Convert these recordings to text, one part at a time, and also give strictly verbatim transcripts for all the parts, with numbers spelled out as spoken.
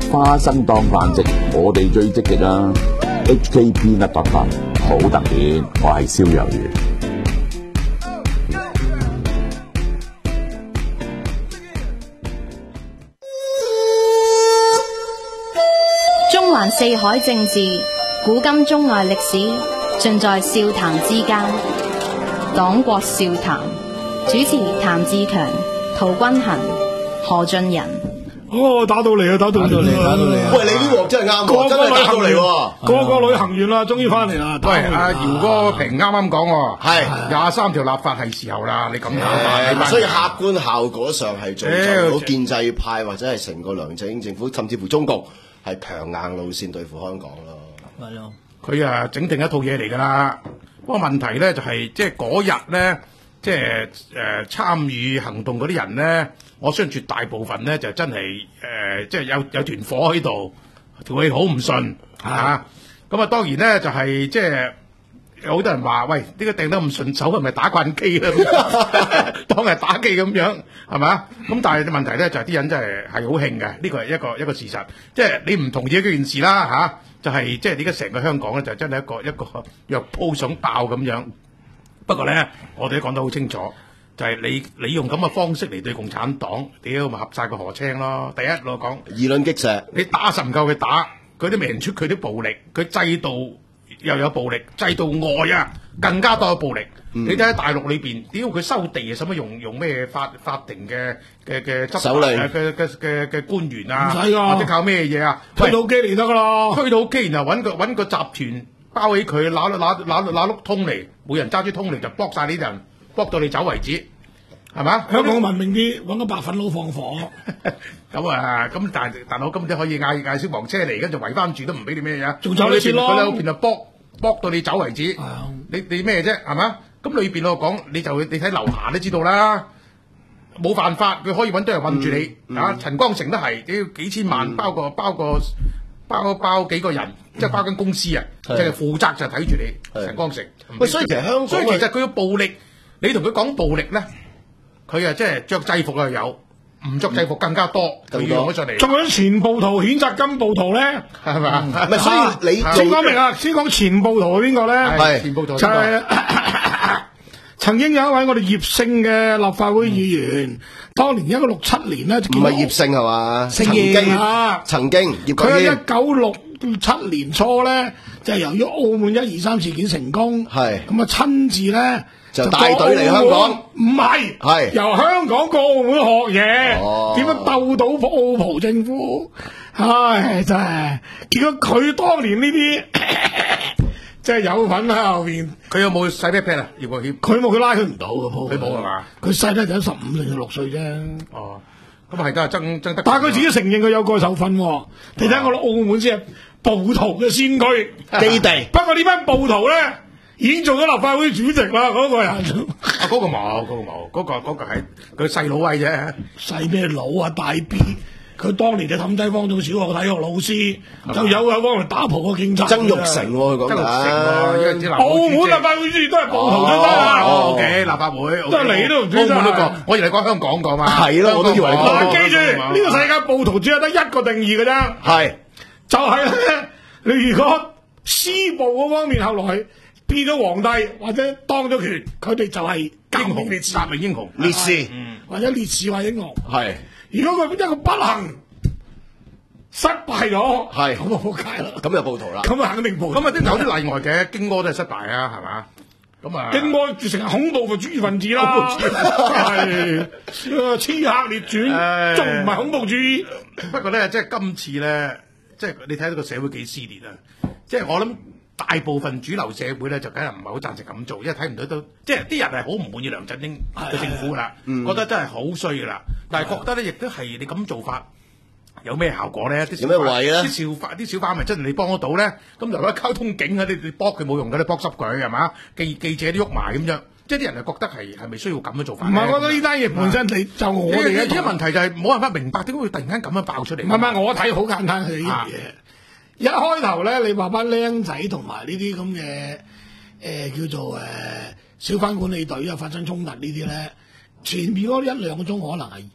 花生當飯食，我哋最積極啊 ！H K P 一百八好特別，我係蕭若元。 中環四海政治，古今中外歷史，盡在笑談之間。黨國笑談，主持譚志強、陶君衡、何俊仁。 哦，打到嚟啊！打到嚟，打到嚟啊！ 喂，你呢鑊真係啱喎，真係打到嚟喎！ 個個旅行完啦，終於翻嚟啦！ 喂，阿姚哥平啱啱講喎， 係廿三條立法係時候啦，你咁搞法， 所以客觀效果上係造就到建制派或者係成個梁振英政府，甚至乎中國係強硬路線對付香港咯。 係咯， 佢啊整定一套嘢嚟㗎啦。不過問題咧就係，即係嗰日咧，即係誒參與行動嗰啲人咧。我相信絕大部分咧就真係誒、呃，即係有有團火喺度，條氣好唔順嚇。咁啊，當然咧就係、是、即係有好多人話：喂，呢、這個掟得咁順手，係咪打慣機啦？當係打機咁樣係咪啊？咁但係問題咧就係、是、啲人真係係好興嘅，呢個係一個一個事實。即係你唔同意嗰件事啦嚇、啊，就係、是、即係點解成個香港咧就真係一個一個藥鋪想爆咁樣。不過咧，我哋都講得好清楚。就係你你用咁嘅方式嚟對共產黨，屌咪合晒個河青咯！第一我講議論擊石， 你打實唔夠佢打，佢都未人出佢啲暴力，佢制度又有暴力，制度外啊更加多嘅暴力。嗯、你睇下大陸裏邊，屌佢收地啊，使乜用用咩法法定嘅嘅嘅執法嘅嘅嘅嘅官員啊？ 唔使㗎， 或者靠咩嘢啊？ 推土機嚟得㗎啦！ 推土機然後揾個揾個集團包起佢，揦揦揦揦碌通嚟，每人揸支通嚟就卜晒呢啲人。搏到你走為止，係嘛？ 香港文明啲，揾個白粉佬放火。 咁啊，咁但係大佬今日可以嗌嗌消防車嚟，跟住圍翻住都唔俾你咩嘢， 仲走你先咯。 佢喺邊度搏搏到你走為止。你你咩啫？係嘛？咁裏邊我講，你就你睇樓下都知道啦。冇犯法，佢可以揾到人韞住你。嗯嗯、啊，陳光誠都係，你要幾千萬、嗯、包個包個包包幾個人，嗯、即係包間公司啊，即係負責就睇住你。陳光誠。 喂，所以其實香港， 所以其實佢嘅暴力。你同佢講暴力咧，佢啊即係着制服又有，唔着制服更加多，佢用咗上嚟。 仲有前暴徒譴責今暴徒咧， 係咪？唔係，所以你先講明啊，先講前暴徒係邊個咧？ 係前暴徒就係曾經有一位我哋葉姓嘅立法會議員，當年一九六七年咧， 唔係葉姓係嘛？ 曾經啊， 曾經葉國謙。 佢喺一九六七年初咧，就係由於澳門一二三事件成功，係咁啊親自咧。 就帶隊嚟香港， 唔係，係由香港過澳門學嘢，點樣鬥到澳葡政府？唉，真係結果佢當年呢啲，即係有份喺後邊。 佢有冇細 pat pat 啊？葉國謙， 佢冇，佢拉佢唔到嘅， 佢冇係嘛？ 佢細得就十五定十六歲啫。 哦，咁係㗎，曾曾德。 但係佢自己承認佢有過受訓。你睇我哋澳門先係暴徒嘅先驅基地。不過呢班暴徒咧。已經做咗立法會主席啦，嗰、那個人。啊， 嗰、那個冇，嗰、那個冇，嗰、那個嗰、那個係佢細佬位啫。 細咩佬啊？大 B， 佢當年就氹低方做小學體育老師，就有有幫佢打蒲個警察。 曾玉成，佢講緊。 澳門立法會主席都係暴徒出身啊。 O K，立法會都係你都唔知。 澳門都講，我以為講香港講嘛。 係咯，我都以為。 嗱，記住呢、這個世界暴徒只有得一個定義嘅啫。係，就係、是、咧，你如果施暴嗰方面後來。變咗皇帝或者當咗權，佢哋就係英雄烈士、革命英雄、烈士，嗯、或者烈士或英雄。係，如果佢一個不幸失敗咗，係咁就仆街啦。咁就暴徒啦。咁啊肯定暴徒。 咁啊都有啲例外嘅，京哥都係失敗啊，係嘛？咁啊， 京哥變成恐怖嘅主義分子啦，係刺客列傳，仲唔係恐怖主義？ 不過咧，即係今次咧，即係你睇到個社會幾撕裂啊！即係我諗。大部分主流社會咧就梗係唔係好贊成咁做，因為睇唔到都即係啲人係好唔滿意梁振英嘅政府啦，覺得真係好衰噶啦。但係覺得咧，亦都係你咁做法有咩效果咧？ 有咩位咧？ 啲小販啲小販咪真係你幫得到咧？咁就攞交通警啊！你你幫佢冇用㗎，你幫濕佢係嘛？記記者都喐埋咁樣，即係啲人係覺得係係咪需要咁樣做法？ 唔係，我覺得呢單嘢本身你就我哋嘅。 而家問題就係冇辦法明白點解會突然間咁樣爆出嚟。 唔係唔係，我睇好簡單嘅呢樣嘢。一開頭咧，你話班僆仔同埋呢啲咁嘅誒叫做誒、呃、小販管理隊啊發生衝突呢啲咧，前面嗰一兩個鐘可能係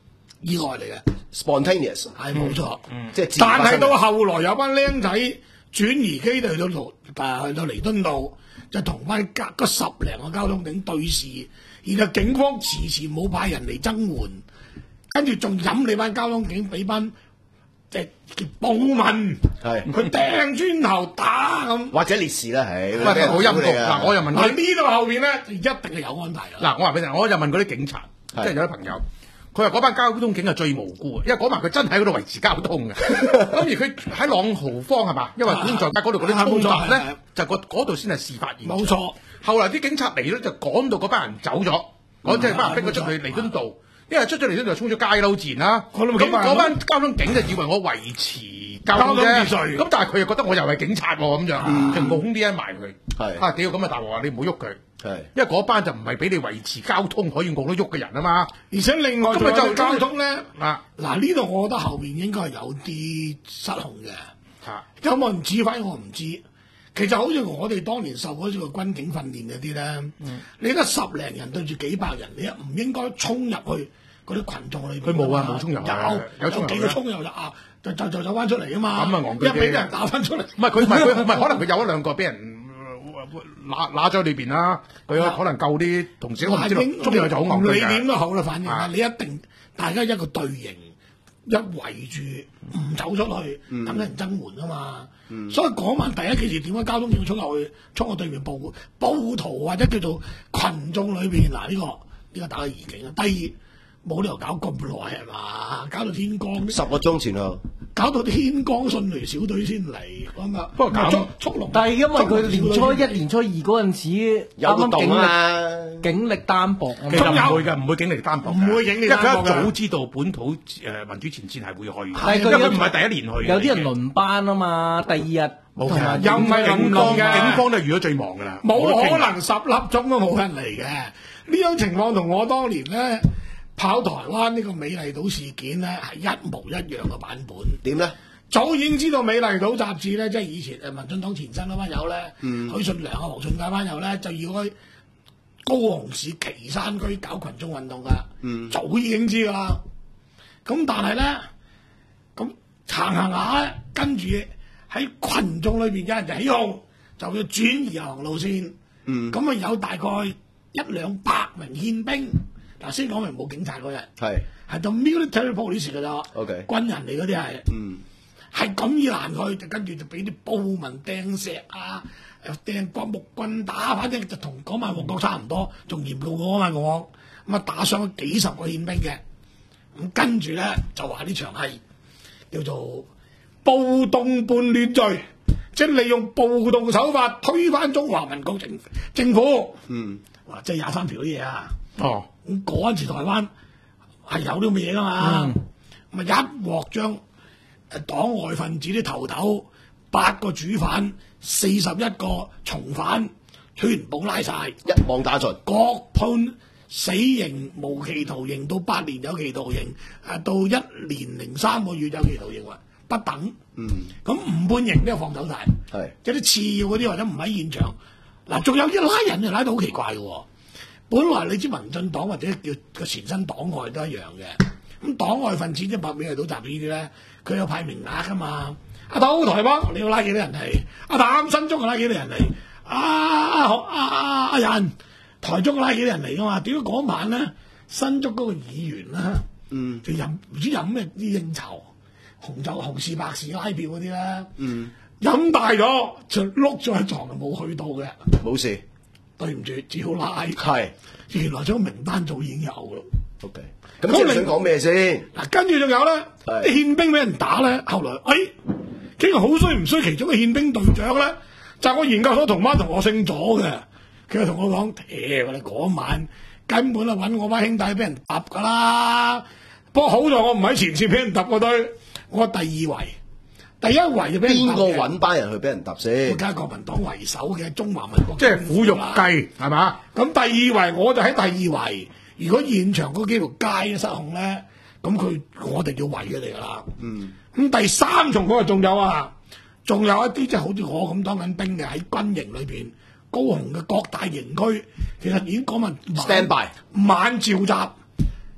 意外嚟嘅 ，spontaneous 係冇錯。 即係自然但發生嘅係到後來有班僆仔轉移基地去到羅，誒去到彌敦道，就同翻隔嗰十零個交通警對視，然後警方遲遲冇派人嚟增援，跟住仲飲你班交通警俾班即係叫暴民， 係佢掟磚頭打咁。 或者烈士啦，係喂，好陰毒嗱，我又問佢嗱呢度後邊咧，就一定係有安排啦。 嗱，我話俾你聽，我就問嗰啲警察，即係有啲朋友，佢話嗰班交通警係最無辜嘅，因為嗰晚佢真係喺嗰度維持交通嘅。咁而佢喺朗豪坊係嘛？因為觀在街嗰度嗰啲衝突咧，就個嗰度先係事發現場。 冇錯。 後來啲警察嚟咧，就趕到嗰班人走咗，嗰即係班人逼佢出去彌敦道，因為出咗彌敦道就衝咗街撈自然啦。咁嗰班交通警就以為我維持交通啫，咁但係佢又覺得我又係警察喎，咁樣就懵啲一埋佢。係啊，屌咁啊大鑊啊！你唔好喐佢。係，因為嗰班就唔係俾你維持交通可以戇得喐嘅人啊嘛。而且另外咁咪就交通咧嗱嗱呢度，我覺得後邊應該係有啲失控嘅。嚇，有冇人指揮我唔知。其實好似我哋當年受嗰個軍警訓練嗰啲咧，嗯、你得十零人對住幾百人，你唔應該衝入去嗰啲群眾裏邊。 佢冇啊，冇衝入去， 有有幾個衝入就啊，就就就走翻出嚟啊嘛。 咁啊，戇居一俾人打翻出嚟。 唔係佢唔係佢唔係可能佢有一兩個俾人揦揦咗裏邊啦，佢可能救啲同事，我唔知道。衝入去就好戇居㗎。 你點都好啦，反正啊，你一定大家一個隊形。一圍住唔走出去，等、嗯、人增援啊嘛，嗯、所以嗰晚第一件事點解交通警衝入去，衝過對面暴暴徒或者叫做群眾裏邊嗱呢個呢、呢個打個預警啊。第二冇理由搞咁耐係嘛，搞到天光十個鐘前後， 搞到天光迅雷小隊先嚟咁啊。 不過搞速龍， 但係因為佢年初一、年初二嗰陣時有活動啊， 警力單薄， 其實唔會嘅，唔會警力單薄， 唔會警力單薄， 因為佢一早知道本土誒民主前線係會去， 但係佢唔係第一年去， 有啲人輪班啊嘛，第二日冇嘅， 又唔係咁long嘅， 警方都係遇咗最忙㗎啦， 冇可能十粒鐘都冇人嚟嘅。呢種情況同我當年咧跑台灣呢個美麗島事件咧係一模一樣嘅版本。 點咧？ 早已經知道美麗島雜誌咧，即係以前誒民進黨前身嗰班友咧，嗯、許信良啊、黃信介班友咧，就要去高雄市旗山區搞群眾運動噶，嗯、早已經知噶啦。咁但係咧，咁行行下咧，跟住喺群眾裏邊有人就起哄，就要轉移遊行路線。咁啊、嗯、有大概一兩百名憲兵。嗱，先講明冇警察嗰日，係係到 military police 㗎咋，OK，軍人嚟嗰啲係，嗯，係咁以攔佢，就跟住就俾啲暴民掟石啊，掟棍木棍打，反正就同嗰晚旺角差唔多，仲嚴重過嗰晚我，咁啊打傷咗幾十個憲兵嘅，咁跟住咧就話呢場係叫做暴動叛亂罪，即係利用暴動手法推翻中華民國政政府，嗯，哇，即係廿三條啲嘢啊！哦，咁嗰陣時台灣係有啲咁嘅嘢噶嘛，咁啊一鑊將誒黨外分子啲頭頭八個主犯、四十一個從犯全部拉晒， 一網打盡， 各判死刑、無期徒刑到八年有期徒刑，誒到一年零三個月有期徒刑喎，不等。嗯，咁唔判刑都放走晒，係有啲次要嗰啲或者唔喺現場。嗱，仲有啲拉人就拉到好奇怪嘅喎。本來你知民進黨或者叫個前身黨外都一樣嘅，咁黨外分子即係白美麗島集呢啲咧，佢有派名額噶嘛。阿島台灣你要拉幾多人嚟？阿淡新竹拉幾多人嚟？阿阿阿阿人台中拉幾多人嚟噶嘛？點解嗰晚咧新竹嗰個議員啦，嗯，就飲唔知飲咩啲應酬，紅酒紅事白事拉票嗰啲啦，嗯，飲大咗就碌咗喺床就冇去到嘅， 冇事。 對唔住，只好拉。係是， 原來張名單早已經有咯。 O K，咁即係想講咩先？ 嗱，跟住仲有咧，啲憲兵俾人打咧，後來，哎，竟然好衰唔衰？其中嘅憲兵隊長咧，就係我研究所同班同學姓左嘅，佢就同我講：，誒，我哋嗰晚根本啊揾我班兄弟俾人揼噶啦。不過好在我唔喺前線俾人揼嗰堆，我第二圍。第一圍就俾人邊個揾班人去俾人揼先？ 國家國民黨為首嘅中華民國， 即係苦肉計係嘛？ 咁第二圍我就喺第二圍。如果現場嗰幾條街失控咧，咁佢我哋要圍佢哋噶啦。嗯。咁第三重嗰個仲有啊，仲有一啲即係好似我咁當緊兵嘅喺軍營裏邊，高雄嘅各大營區，其實已經講明 stand by 晚召集，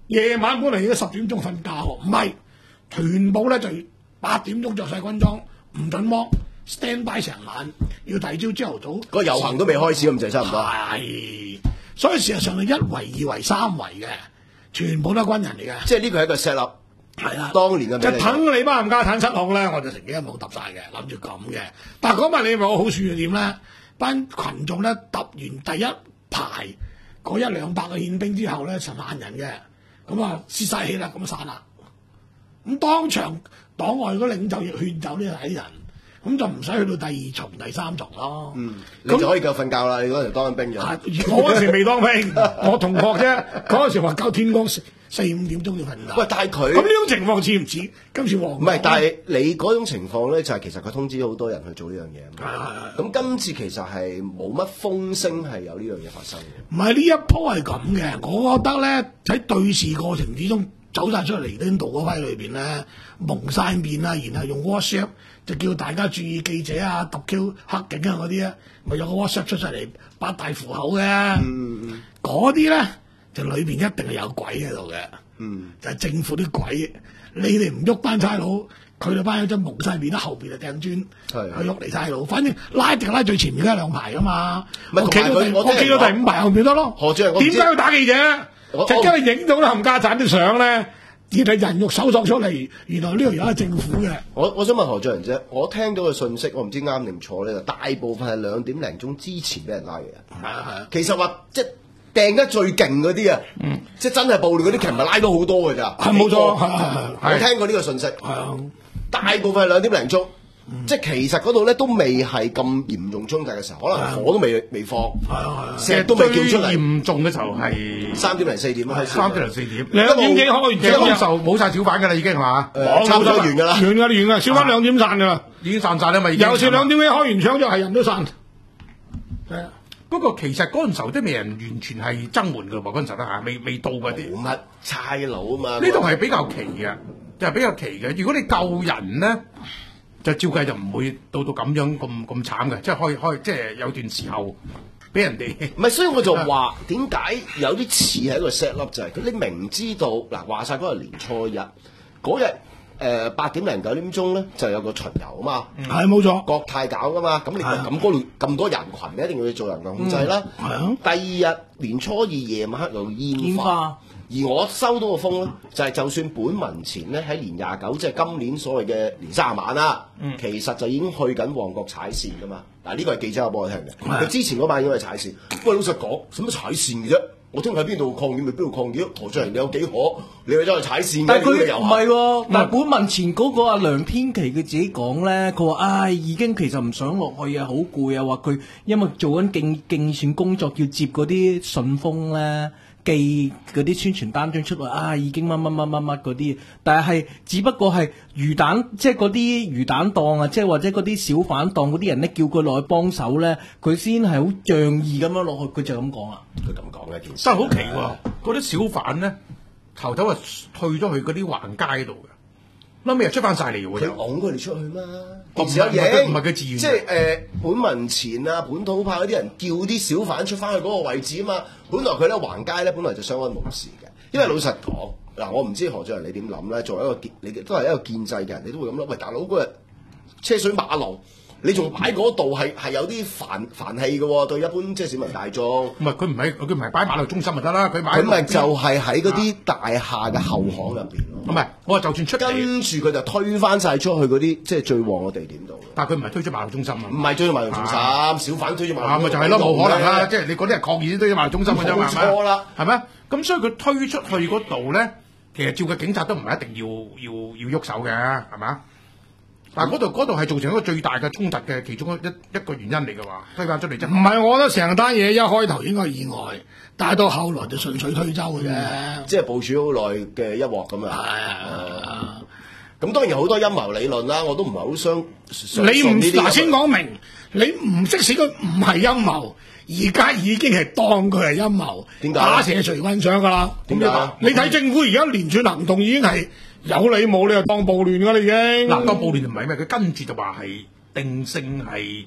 夜晚本嚟應該十點鐘瞓覺，唔係，全部咧就八點鐘着晒軍裝，唔准剝 stand by 成晚，要第二朝朝頭早。 個遊行都未開始咁就差唔多。 係，所以事實上係一圍、二圍、三圍嘅，全部都係軍人嚟嘅。 即係呢個係一個 set up。 係啦， 當年嘅就等你班冚家產失控咧，我就成幾日冇揼晒嘅，諗住咁嘅。但係嗰晚你咪有好處係點咧？班群眾咧揼完第一排嗰一兩百個憲兵之後咧，成萬人嘅，咁啊泄晒氣啦，咁散啦。咁當場黨外嗰領袖亦勸走呢啲人，咁就唔使去到第二重、第三重咯。 嗯，你就可以夠瞓覺啦。你嗰陣當緊兵嘅， 我嗰時未當兵，我同學啫。嗰陣時話夠天光四四五點鐘要瞓覺。 喂，但係佢咁呢種情況似唔似今次黃？ 唔係，但係你嗰種情況咧，就係其實佢通知咗好多人去做呢樣嘢。 係係係。 咁今次其實係冇乜風聲係有呢樣嘢發生嘅。 唔係呢一鋪係咁嘅，我覺得咧喺對視過程之中走晒出嚟彌敦道嗰批裏邊咧蒙晒面啊，然後用 WhatsApp 就叫大家注意記者啊、揼 Q 黑警啊嗰啲啊，咪有個 WhatsApp 出晒嚟八大符口嘅。嗯，嗰啲咧就裏邊一定係有鬼喺度嘅。嗯，就係政府啲鬼，你哋唔喐班差佬，佢哋班友真蒙晒面啦，後邊就掟磚，去喐嚟差佬。反正拉定拉最前面嗰兩排噶嘛，我企到第我企到第五排後邊得咯。 何主任， 點解要打記者？就因為影到啦冚家產啲相咧，而係人肉搜索出嚟，原來呢度有係政府嘅。 我我想問何俊仁啫，我聽到嘅信息，我唔知啱定錯咧，大部分係兩點零鐘之前俾人拉嘅。 係啊係啊， 其實話即係掟得最勁嗰啲啊，嗯，即係真係暴亂嗰啲，其實唔係拉到好多嘅咋。 係冇錯，係係係。 我聽過呢個信息， 係啊， 大部分係兩點零鐘。即係其實嗰度咧都未係咁嚴重衝突嘅時候，可能火都未未放，石都未叫出嚟。 最嚴重嘅時候係三點零四點啊， 三點零四點。 兩點幾開完即係嗰時候冇晒小販㗎啦，已經係嘛？ 差唔多完㗎啦， 完㗎啦，完㗎，小販兩點散㗎啦， 已經散晒啦嘛。 有時兩點幾開完槍就係人都散。係啊， 不過其實嗰陣時候都未人完全係增援㗎喎，嗰陣時候嚇未未到嗰啲。 冇乜差佬啊嘛。 呢度係比較奇嘅，就係比較奇嘅。如果你救人咧，就照計就唔會到到咁樣咁咁慘嘅，即係開開即係有段時候俾人哋。 唔係，所以我就話點解有啲似係一個 set up 就係、是、你明知道嗱話晒嗰日年初一嗰日誒八點零九點鐘咧就有個巡遊啊嘛， 係冇錯， 國泰搞噶嘛，咁你咁嗰度咁多人群，你一定要做人群控制啦。係啊、嗯，第二日年初二夜晚黑有煙花。而我收到個風咧，就係、是、就算本民前咧喺年廿九，即係今年所謂嘅年卅晚啦，嗯、其實就已經去緊旺角踩線噶嘛。嗱，呢個係記者話俾我聽嘅。佢、嗯、之前嗰晚已經係踩線。喂，老實講，使乜踩線嘅啫？我聽喺邊度抗議咪邊度抗議。何俊仁你有幾可？你去咗去踩線嘅？ 但係佢唔係喎。嗱，本民前嗰個阿梁天琦佢自己講咧，佢話：唉，已經其實唔想落去啊，好攰啊。話佢因為做緊競競選工作，要接嗰啲順豐咧。寄嗰啲宣傳單張出嚟啊，已經乜乜乜乜乜嗰啲，但係只不過係魚蛋，即係嗰啲魚蛋檔啊，即係或者嗰啲小販檔嗰啲人咧，叫佢落去幫手咧，佢先係好仗義咁樣落去，佢就咁講啊。 佢咁講嘅件事， 真係好奇喎！嗰啲小販咧，頭頭啊退咗去嗰啲橫街度嘅。諗尾又出翻晒嚟喎！ 佢拱佢哋出去嘛？ 唔係有嘢， 唔係佢自願。 即係誒、呃，本民前啊，本土派嗰啲人叫啲小販出翻去嗰個位置啊嘛。本來佢咧橫街咧，本來就相安無事嘅。因為老實講，嗱，我唔知何俊仁你點諗咧。作為一個建，你都係一個建制嘅人，你都會咁諗。喂，大佬嗰日車水馬龍，你仲擺嗰度係係有啲煩煩氣嘅喎，對一般即係市民大眾。 唔係佢唔係佢唔係擺馬路中心就得啦，佢擺佢咪就係喺嗰啲大廈嘅後巷入邊咯。 唔係，我話就算出跟住佢就推翻晒出去嗰啲即係最旺嘅地點度。 但係佢唔係推出馬路中心啊， 唔係推出馬路中心，啊、小販推出馬路中心。啊，咪就係咯，冇可能啦！即係你嗰啲係抗議先推出馬路中心嘅啫嘛， 冇錯啦， 係咪？咁所以佢推出去嗰度咧，其實照嘅警察都唔係一定要要要喐手嘅，係嘛？但係嗰度嗰度係造成一個最大嘅衝突嘅其中一一個原因嚟嘅話，推翻出嚟啫。唔係，我覺得成單嘢一開頭應該係意外，但係到後來就順水推舟嘅啫、嗯， 即係部署好耐嘅一鑊咁啊。係啊，咁當然好多陰謀理論啦，我都唔係好相。 你唔嗱先講明，你唔即使佢唔係陰謀，而家已經係當佢係陰謀， 點解打蛇隨棍上㗎啦？ 點解？ 你睇政府而家連串行動已經係。有理冇理就當暴亂㗎啦已經。 嗱，當暴亂唔係咩？佢跟住就話係定性係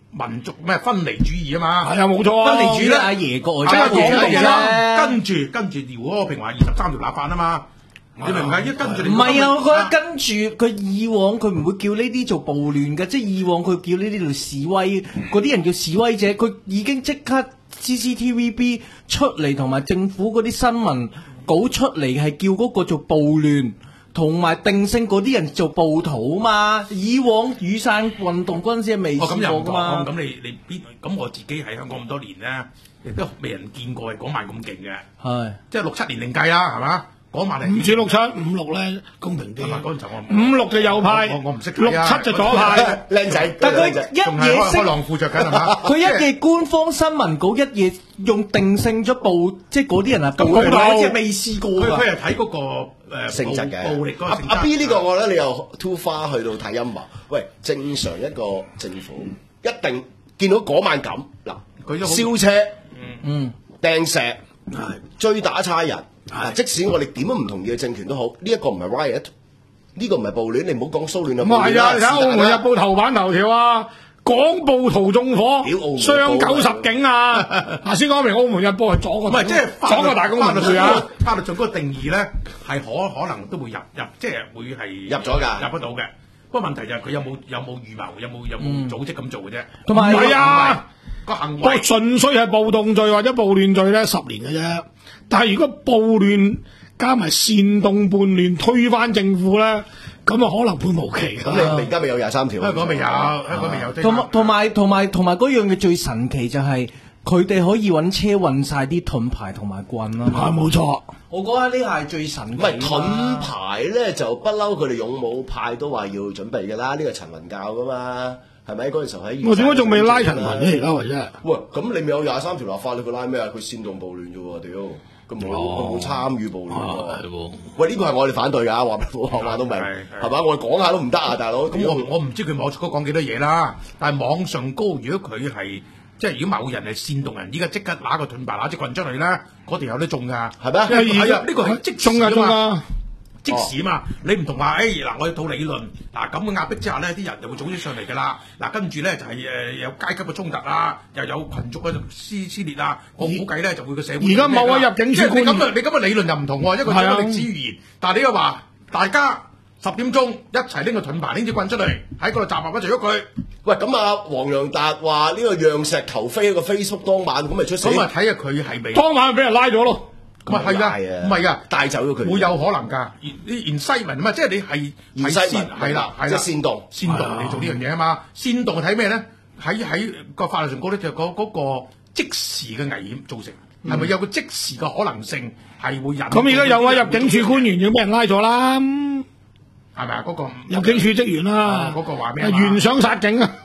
民族咩分離主義啊嘛， 係啊冇錯啊， 分離主義咧，阿爺個外係啊， 交講到嘅啦，跟住跟住撩嗰個平話二十三條立法啊嘛，你明唔明？一跟住你唔係啊，我覺得跟住佢以往佢唔會叫呢啲做暴亂嘅，即係以往佢叫呢啲做示威，嗰啲人叫示威者，佢已經即刻 C C T V B 出嚟同埋政府嗰啲新聞稿出嚟係叫嗰個做暴亂。同埋定性嗰啲人做暴徒啊嘛，以往雨傘運動嗰陣時係未哦，咁試又唔同， 過噶嘛。 咁你你邊咁我自己喺香港咁多年咧，亦都未人見過係嗰晚咁勁嘅， 係即係六七年另計啦，係嘛？嗰晚係五至六七五六咧公平啲係嘛？嗰陣時候我五六就右派， 我我唔識六七就左派。 靚仔， 但佢靚仔一仲係嘢識開開浪褲着緊係嘛？ 佢一嘅官方新聞稿一嘢用定性咗暴，即係嗰啲人係暴咁徒， 暴即係未試過㗎。 佢佢係睇嗰個誒性質嘅暴暴力嗰個阿性質。 阿 B 呢個我覺得你又 too far 去到睇陰謀。喂，正常一個政府一定見到嗰晚咁嗱， 佢都好燒車、 嗯， 掟石、追打差人。嗱，即使我哋點都唔同意嘅政權都好，呢一個唔係 riot，呢個唔係暴亂，你唔好講騷亂啊！ 唔係啊， 暴亂啦睇《澳門日報》頭版頭條啊，港暴徒縱火屌澳門， 傷九十警啊！嗱，先講明《澳門日報》係左個， 唔係即係左個大公文匯啊！ 法律上嗰個定義咧係可可能都會入入，即係會係入咗㗎入得到嘅。不過問題就係佢有冇有冇預謀，有冇有冇組織咁做嘅啫。 同埋唔係啊， 個行不過為純粹係暴動罪或者暴亂罪咧，十年嘅啫。但係如果暴亂加埋煽動叛亂推翻政府咧，咁啊可能判無期㗎。 咁你而家咪有廿三條？ 香港未有，香港未有。 同埋同埋同埋同埋嗰樣嘅最神奇就係佢哋可以揾車運晒啲盾牌同埋棍啊嘛。 啊，冇錯。 我覺得呢個係最神奇。 唔係盾牌咧，就不嬲佢哋勇武派都話要準備㗎啦。呢個陳雲教㗎嘛，係咪嗰陣時候喺？ 我點解仲未拉陳雲咧？而家為啫。 喂，咁你咪有廿三條立法，你佢拉咩啊？佢煽動暴亂啫喎，屌！佢冇佢冇參與暴亂喎。喂，呢個係我哋反對㗎，話話話都明，係嘛？我哋講下都唔得啊，大佬。 咁我我唔知佢網上講幾多嘢啦，但係網上高，如果佢係即係如果某人係煽動人，依家即刻拿個盾牌拿支棍出嚟咧，嗰條有得中㗎， 係咩？ 係啊，呢個係即中㗎中㗎。 即時嘛，你唔同話，誒嗱，我要套理論，嗱咁嘅壓迫之下咧，啲人就會組織上嚟㗎啦。嗱，跟住咧就係誒有階級嘅衝突啊，又有群族嘅撕撕裂啊。我估計咧就會個社會。 而家冇啊，入境處官員你咁嘅你咁嘅理論又唔同喎，一個係一個歷史語言，但係你又話大家十點鐘一齊拎個盾牌拎支棍出嚟喺嗰度集合一齊喐佢。 喂，咁啊，黃洋達話呢個讓石頭飛喺個 Facebook 當晚，咁咪出事？ 咁啊睇下佢係咪？ 當晚俾人拉咗咯。 唔係㗎，唔係㗎， 帶走咗佢， 會有可能㗎。啲 incitement 啊嘛，即係你係係煽係啦，係啦， 即係煽動， 煽動你做呢樣嘢啊嘛。煽動睇咩咧？喺喺個法律上講咧，就嗰嗰個即時嘅危險造成，係咪有個即時嘅可能性係會引？ 咁而家有位入境處官員已經俾人拉咗啦， 係咪啊？嗰個入境處職員啦， 嗰個話咩？ 懸賞殺警啊！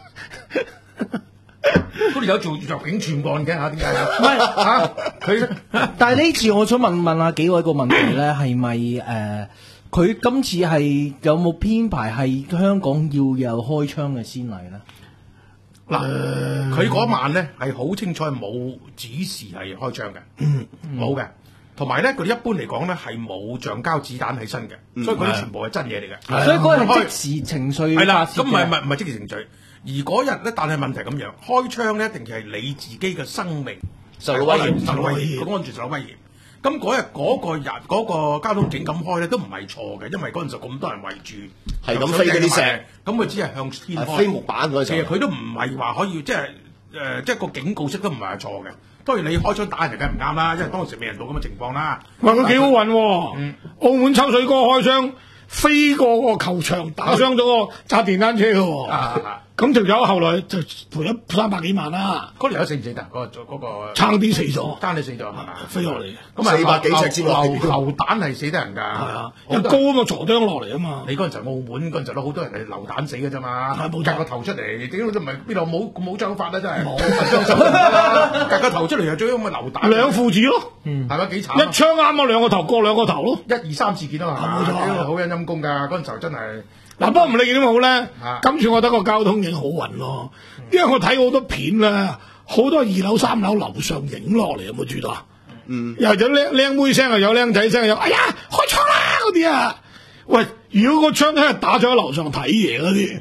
嗰度有做入境處案嘅嚇，點解啊？ 唔係嚇佢， 但係呢次我想問問下幾位個問題咧，係咪誒佢今次係有冇編排係香港要有開槍嘅先例咧？ 嗱，佢嗰晚咧係好清楚冇指示係開槍嘅，冇嘅。同埋咧，佢哋一般嚟講咧係冇橡膠子彈喺身嘅，所以嗰啲全部係真嘢嚟嘅。 所以嗰係即時情緒係啦， 發泄嘅咁唔係唔係唔係即時情緒。而嗰日咧，但係問題咁樣，開槍咧一定係你自己嘅生命受到威脅， 受到威脅，個安全受到威脅。咁嗰日嗰個人嗰個交通警咁開咧，都唔係錯嘅，因為嗰陣時咁多人圍住， 係咁飛嗰啲石， 咁佢只係向天開飛木板嗰陣時， 其實佢都唔係話可以即係誒，即係個警告式都唔係錯嘅。當然你開槍打人就梗係唔啱啦，因為當時未人到咁嘅情況啦。 喂，佢幾好運喎！嗯、澳門抽水哥開槍飛過個球場，打傷咗個揸電單車嘅喎。 啊咁條友後來就賠咗三百幾萬啦。 嗰條友死唔死得？嗰、嗰個嗰、嗰個差啲死咗， 爭啲死咗係嘛？ 飛落嚟， 咁啊四百幾尺之外， 流流彈係死得人㗎。係啊，又高啊嘛，鋤釘落嚟啊嘛。 你嗰陣時澳門嗰陣時都好多人係流彈死嘅啫嘛。 係冇夾個頭出嚟，點都唔係邊度冇冇章法啦，真係。冇。夾個頭出嚟又最咁嘅流彈。 兩父子咯， 係咪幾慘？ 一槍啱咗兩個頭，各兩個頭咯。 一二三事件啊嘛。冇錯。好陰陰公㗎，嗰陣時候真係。 嗱，不過唔理點好咧，今次我覺得個交通影好運咯，因為我睇好多片咧，好多二樓三樓樓上影落嚟，有冇注意到啊？嗯，又有靚靚妹聲，又有靚仔聲，又哎呀開槍啦嗰啲啊！喂，如果個槍喺度打咗喺樓上睇嘢嗰啲，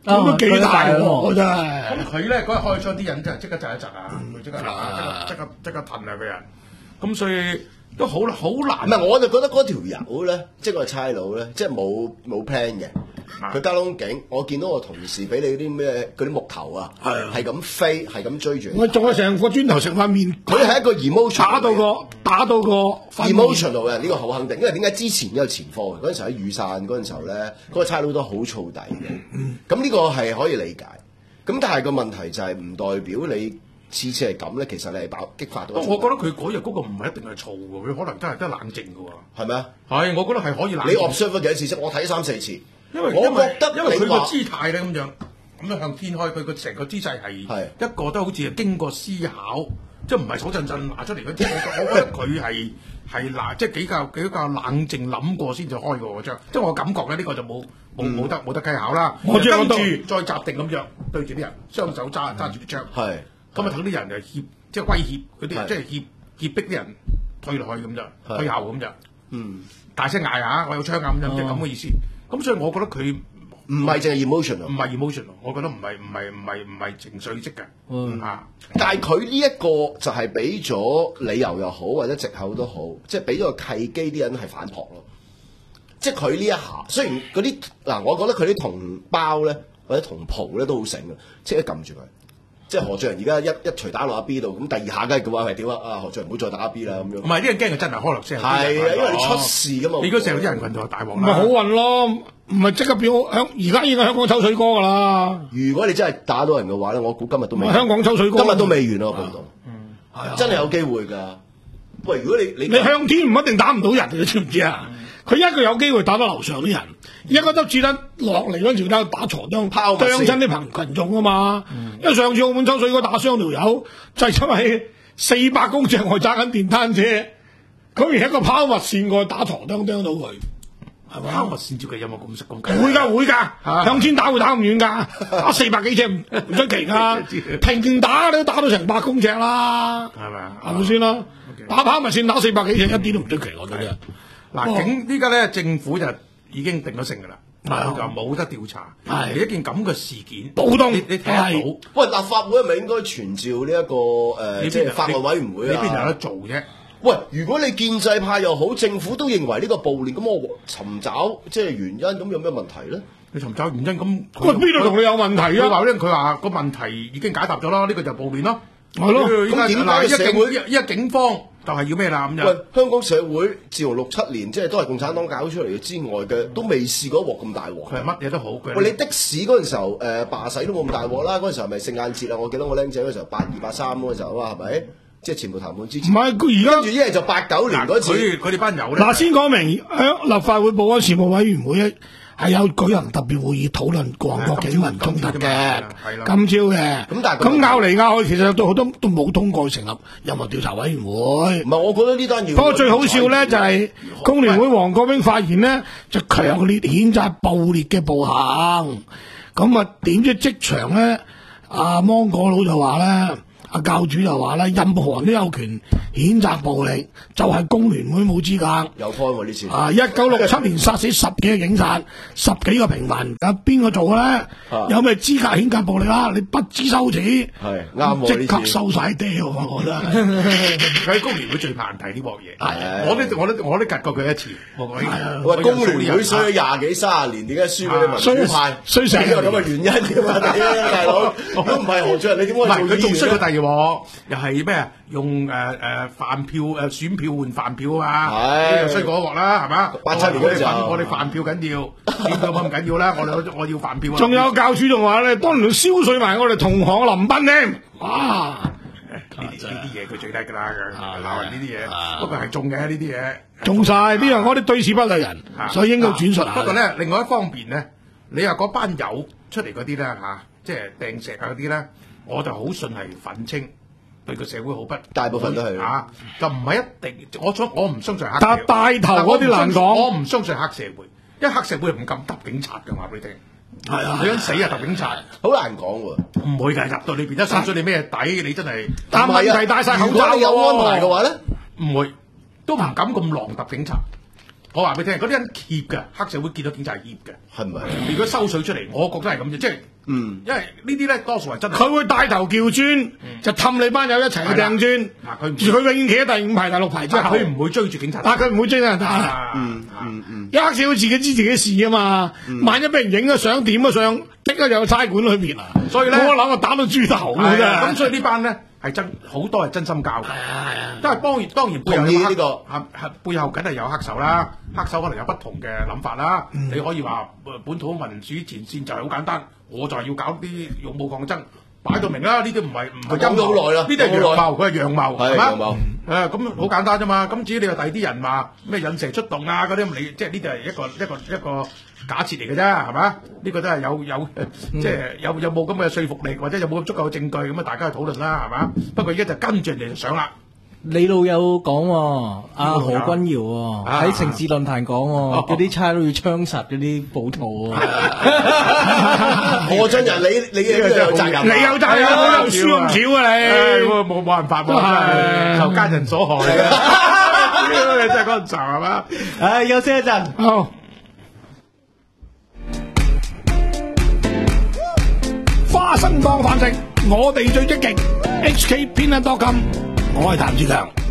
咁都幾大鑊真係。 咁佢咧嗰日開槍啲人真係即刻窒一窒啊，佢即刻啊，即刻即刻即刻褪啊佢人。咁所以都好好難。 唔係，我就覺得嗰條友咧，即係個差佬咧，即係冇冇 plan 嘅。佢交通警，我見到我同事俾你啲咩嗰啲木頭啊，係咁飛，係咁追住。 我仲係成個磚頭食塊面。 佢係一個 emotional 打到個打到個 emotional 嘅，呢個好肯定。因為點解之前有前科嘅嗰陣時喺雨傘嗰陣時候咧，嗰個差佬都好燥底嘅。咁呢個係可以理解。咁但係個問題就係唔代表你次次係咁咧，其實你係爆激發到。 我覺得佢嗰日嗰個唔係一定係燥嘅，佢可能真係得冷靜嘅喎。 係咪啊？ 係，我覺得係可以冷靜。 你 observe 咗幾多次先？我睇三四次。 因為我覺得因為佢個姿態咧咁樣咁樣向天開，佢個成個姿勢係一個都好似係經過思考，即係唔係手震震拿出嚟嗰啲。我我覺得佢係係嗱，即係比較比較冷靜諗過先至開個張。即係我感覺咧，呢個就冇冇冇得冇得稽考啦。 我跟住再紮定咁樣對住啲人，雙手揸揸住啲槍。係咁啊，等啲人就脅，即係威脅嗰啲，即係脅脅逼啲人退落去咁就退後咁就。嗯，大聲嗌下，我有槍啊咁樣，即係咁嘅意思。咁所以我覺得佢唔係淨係 emotional， 唔係 emotional，我覺得唔係唔係唔係唔係情緒式嘅，嗯嚇。 但係佢呢一個就係俾咗理由又好，或者藉口都好，即係俾咗個契機，啲人係反撲咯。即係佢呢一下，雖然嗰啲嗱，我覺得佢啲同胞咧或者同袍咧都好醒嘅，即刻撳住佢。即係何俊仁而家一一錘打落阿 B 度，咁第二下梗係嘅話係點啊？啊何俊仁唔好再打阿 B 啦咁樣。唔係啲人驚佢真係開落聲。係啊，因為你出事噶嘛。 你如果成日啲人群就大鑊啦。 咪好運咯，唔係即刻變香，而家應該香港抽水哥噶啦。 如果你真係打到人嘅話咧，我估今日都未。 香港抽水哥。 今日都未完咯，報道。嗯，係真係有機會㗎。喂，如果你你你向天唔一定打唔到人，你知唔知啊？佢一個有機會打到樓上啲人，一個粒子彈落嚟嗰陣時咧打鋤釘，拋傷親啲群群眾啊嘛。嗯、因為上次澳門抽水哥打傷條友，就係因為四百公尺外揸緊電單車，佢而一個拋物線過去打鋤釘釘到佢，係咪？ 拋物線接嘅有冇咁識咁？ 會㗎會㗎，向天打會打咁遠㗎，打四百幾尺唔唔出奇㗎，平打你都打到成百公尺啦，係咪啊？係咪先啦？打拋物線打四百幾尺一啲都唔出奇，我覺得。 嗱，警依家咧政府就已經定咗性㗎啦，嗱就冇得調查。係一件咁嘅事件， 暴動你你睇得到？ 喂，立法會係咪應該傳召呢一個誒，即係法案委員會啊？ 你邊有得做啫？ 喂，如果你建制派又好，政府都認為呢個暴亂，咁我尋找即係原因，咁有咩問題咧？ 你尋找原因咁， 喂邊度同你有問題啊？ 佢話咧，佢話個問題已經解答咗啦，呢個就暴亂咯。 係咯， 咁點解社會依家警方就係要咩啦咁就？ 喂，香港社會自從六七年即係都係共產黨搞出嚟嘅之外嘅，都未試過一鑊咁大鑊。 佢係乜嘢都好嘅。 喂，你的士嗰陣時候誒罷駛都冇咁大鑊啦，嗰陣時候係咪聖誕節啊？我記得我僆仔嗰時候八二八三嗰陣時候啊，係咪？即係前部談判之前。 唔係佢而家跟住一係就八九年嗰次。 佢佢哋班友咧。 嗱，先講明喺立法會保安事務委員會咧係有舉行特別會議討論旺角警民衝突嘅，今朝嘅。咁但係咁拗嚟拗去，其實都好多都冇通過成立任何調查委員會。 唔係，我覺得呢單嘢。 不過最好笑咧就係工聯會黃國英發言咧，就強烈譴責暴烈嘅暴行。咁啊，點知即場咧，阿芒果佬就話咧。阿教主就話咧，任何人都有權譴責暴力，就係、是、工聯會冇資格。 有開喎呢次。 啊！一九六七年殺死十幾個警察，十幾個平民，咁邊個做嘅咧？啊、有咩資格譴責暴力啦？你不知羞恥，係啱即刻收晒爹，我覺得。 佢喺工聯會最怕人提呢鑊嘢。係，我都我都我都及過佢一次。 喂，工聯會衰咗廿幾卅年，點解輸俾民主派？衰成個咁嘅原因㗎嘛，大佬。都唔係何俊仁，你點解做議員？ 佢仲衰過第二鑊，又係咩？用誒誒飯票誒選票換飯票啊嘛，呢又衰過一鑊啦，係嘛？八七年嗰陣，我哋飯票緊要，選票冇咁緊要啦。我哋我要飯票啊！ 仲有教主仲話咧，當年燒碎埋我哋同行林彬添，哇！ 呢啲呢啲嘢佢最叻㗎啦，鬧人呢啲嘢，不過係中嘅呢啲嘢， 中晒呢樣我哋對事不對人，所以應該轉述。 不過咧，另外一方面咧，你話嗰班友出嚟嗰啲咧嚇，即係掟石啊嗰啲咧，我就好信係憤青。對個社會好不， 大部分都係啊，就唔係一定。我想我唔相信黑社會， 但係帶頭嗰啲難講。 我唔相信黑社會，因為黑社會唔敢揼警察嘅，話俾你聽。係啊，你想死啊揼警察， 好難講喎。 唔會㗎，入到裏邊一相信你咩底，你真係。 但問題戴晒口罩， 如果你有安排嘅話咧， 唔會，都唔敢咁狼揼警察。 我話俾你聽，嗰啲人怯嘅，黑社會見到警察係怯嘅， 係咪？ 如果收水出嚟，我覺得係咁啫，即係。 嗯， 因為呢啲咧多數係真係， 佢會帶頭叫磚，就氹你班友一齊去掟磚。 嗱，佢佢永遠企喺第五排、第六排之後， 佢唔會追住警察， 但係佢唔會追人打。 嗯嗯嗯， 一黑社會自己知自己事啊嘛，萬一俾人影咗相、點咗相，即刻就有差館裏邊啊。 所以咧， 我諗我打到豬頭㗎真係。 咁所以呢班咧係真好多係真心教嘅。係啊係啊，因為當然當然背後同意有黑呢個啊背後梗係有黑手啦，黑手可能有不同嘅諗法啦。你可以話本土民主前線就係好簡單。我就係要搞啲勇武抗爭，擺到明啦！呢啲唔係唔係陰謀， 講咗好耐啦， 呢啲係陽謀，佢係陽謀，係嘛？ 陽謀誒咁好簡單啫嘛！咁至於你話第二啲人話咩引蛇出洞啊嗰啲，你即係呢啲係一個一個一個假設嚟嘅啫，係嘛？呢個都係有有即係有有冇咁嘅說服力，或者有冇足夠嘅證據咁啊？大家去討論啦，係嘛？不過而家就跟住人哋就上啦。 你老友講喎，阿何君堯喎喺城市論壇講喎，嗰啲差佬要槍殺嗰啲暴徒喎。 何俊仁，你你呢個有責任， 你有責任，我有輸咁少啊你， 冇冇冇辦法喎，受奸人所害啊！你真係嗰陣時係嘛？ 唉，休息一陣。 好。花生當飯食，我哋最積極。H K 偏袒多金，我係譚志強。